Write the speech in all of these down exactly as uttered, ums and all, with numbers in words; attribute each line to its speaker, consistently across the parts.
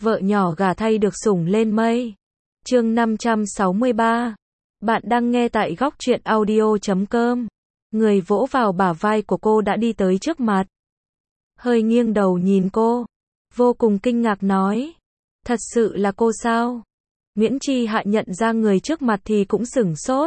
Speaker 1: vợ nhỏ gả thay được sủng lên mây. Chương năm trăm sáu mươi ba. Bạn đang nghe tại góc truyện audio chấm com. Người vỗ vào bả vai của cô đã đi tới trước mặt. Hơi nghiêng đầu nhìn cô. Vô cùng kinh ngạc nói. Thật sự là cô sao? Nguyễn Chi Hạ nhận ra người trước mặt thì cũng sửng sốt.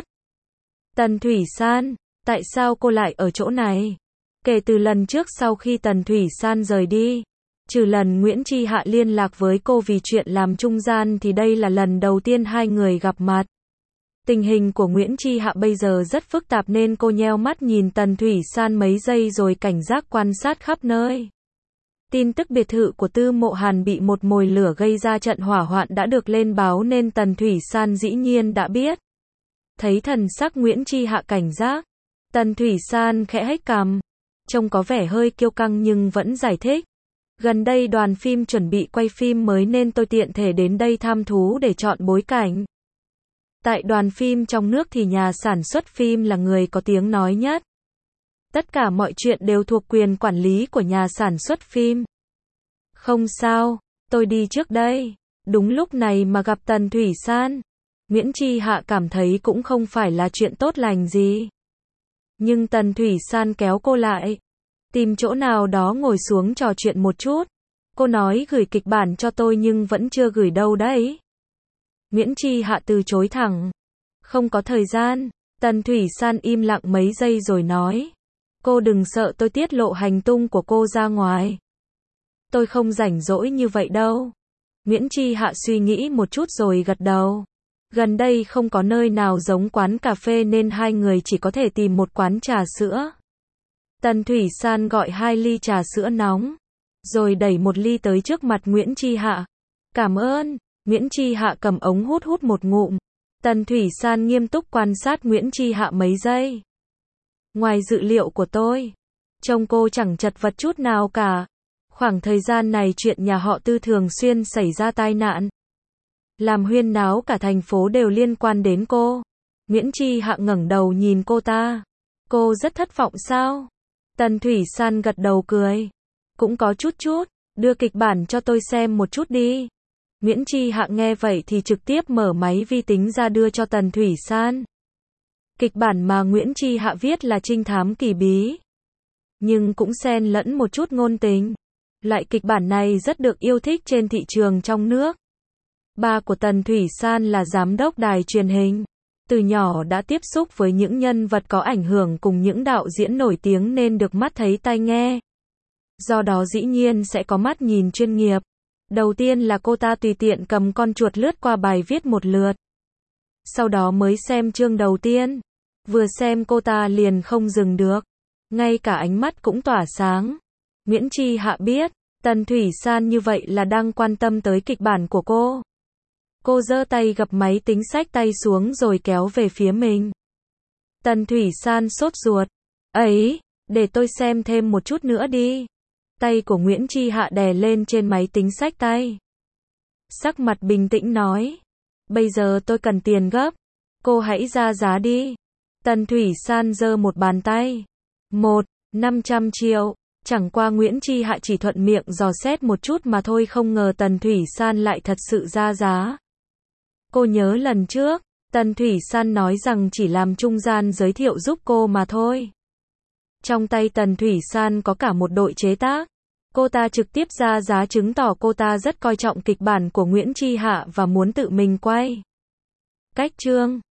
Speaker 1: Tần Thủy San, tại sao cô lại ở chỗ này? Kể từ lần trước sau khi Tần Thủy San rời đi, trừ lần Nguyễn Chi Hạ liên lạc với cô vì chuyện làm trung gian thì đây là lần đầu tiên hai người gặp mặt. Tình hình của Nguyễn Chi Hạ bây giờ rất phức tạp nên cô nheo mắt nhìn Tần Thủy San mấy giây rồi cảnh giác quan sát khắp nơi. Tin tức biệt thự của Tư Mộ Hàn bị một mồi lửa gây ra trận hỏa hoạn đã được lên báo nên Tần Thủy San dĩ nhiên đã biết. Thấy thần sắc Nguyễn Chi Hạ cảnh giác, Tần Thủy San khẽ hếch cằm, trông có vẻ hơi kiêu căng nhưng vẫn giải thích. Gần đây đoàn phim chuẩn bị quay phim mới nên tôi tiện thể đến đây thăm thú để chọn bối cảnh. Tại đoàn phim trong nước thì nhà sản xuất phim là người có tiếng nói nhất. Tất cả mọi chuyện đều thuộc quyền quản lý của nhà sản xuất phim. Không sao, tôi đi trước đây. Đúng lúc này mà gặp Tần Thủy San, Nguyễn Chi Hạ cảm thấy cũng không phải là chuyện tốt lành gì. Nhưng Tần Thủy San kéo cô lại. Tìm chỗ nào đó ngồi xuống trò chuyện một chút. Cô nói gửi kịch bản cho tôi nhưng vẫn chưa gửi đâu đấy. Nguyễn Chi Hạ từ chối thẳng. Không có thời gian. Tần Thủy San im lặng mấy giây rồi nói. Cô đừng sợ tôi tiết lộ hành tung của cô ra ngoài. Tôi không rảnh rỗi như vậy đâu. Nguyễn Chi Hạ suy nghĩ một chút rồi gật đầu. Gần đây không có nơi nào giống quán cà phê nên hai người chỉ có thể tìm một quán trà sữa. Tần Thủy San gọi hai ly trà sữa nóng, rồi đẩy một ly tới trước mặt Nguyễn Chi Hạ. Cảm ơn. Nguyễn Chi Hạ cầm ống hút hút một ngụm. Tần Thủy San nghiêm túc quan sát Nguyễn Chi Hạ mấy giây. Ngoài dự liệu của tôi, trông cô chẳng chật vật chút nào cả. Khoảng thời gian này chuyện nhà họ Tư thường xuyên xảy ra tai nạn. Làm huyên náo cả thành phố đều liên quan đến cô. Nguyễn Chi Hạ ngẩng đầu nhìn cô ta. Cô rất thất vọng sao? Tần Thủy San gật đầu cười. Cũng có chút chút, đưa kịch bản cho tôi xem một chút đi. Nguyễn Chi Hạ nghe vậy thì trực tiếp mở máy vi tính ra đưa cho Tần Thủy San. Kịch bản mà Nguyễn Chi Hạ viết là trinh thám kỳ bí, nhưng cũng xen lẫn một chút ngôn tình. Loại kịch bản này rất được yêu thích trên thị trường trong nước. Ba của Tần Thủy San là giám đốc đài truyền hình. Từ nhỏ đã tiếp xúc với những nhân vật có ảnh hưởng cùng những đạo diễn nổi tiếng nên được mắt thấy tai nghe. Do đó dĩ nhiên sẽ có mắt nhìn chuyên nghiệp. Đầu tiên là cô ta tùy tiện cầm con chuột lướt qua bài viết một lượt. Sau đó mới xem chương đầu tiên. Vừa xem cô ta liền không dừng được. Ngay cả ánh mắt cũng tỏa sáng. Nguyễn Chi Hạ biết, Tần Thủy San như vậy là đang quan tâm tới kịch bản của cô. Cô giơ tay gập máy tính xách tay xuống rồi kéo về phía mình. Tần Thủy San sốt ruột. Ấy, để tôi xem thêm một chút nữa đi. Tay của Nguyễn Chi Hạ đè lên trên máy tính xách tay. Sắc mặt bình tĩnh nói. Bây giờ tôi cần tiền gấp. Cô hãy ra giá đi. Tần Thủy San giơ một bàn tay. Một, năm trăm triệu. Chẳng qua Nguyễn Chi Hạ chỉ thuận miệng dò xét một chút mà thôi, không ngờ Tần Thủy San lại thật sự ra giá. Cô nhớ lần trước, Tần Thủy San nói rằng chỉ làm trung gian giới thiệu giúp cô mà thôi. Trong tay Tần Thủy San có cả một đội chế tác. Cô ta trực tiếp ra giá chứng tỏ cô ta rất coi trọng kịch bản của Nguyễn Chi Hạ và muốn tự mình quay. Cách chương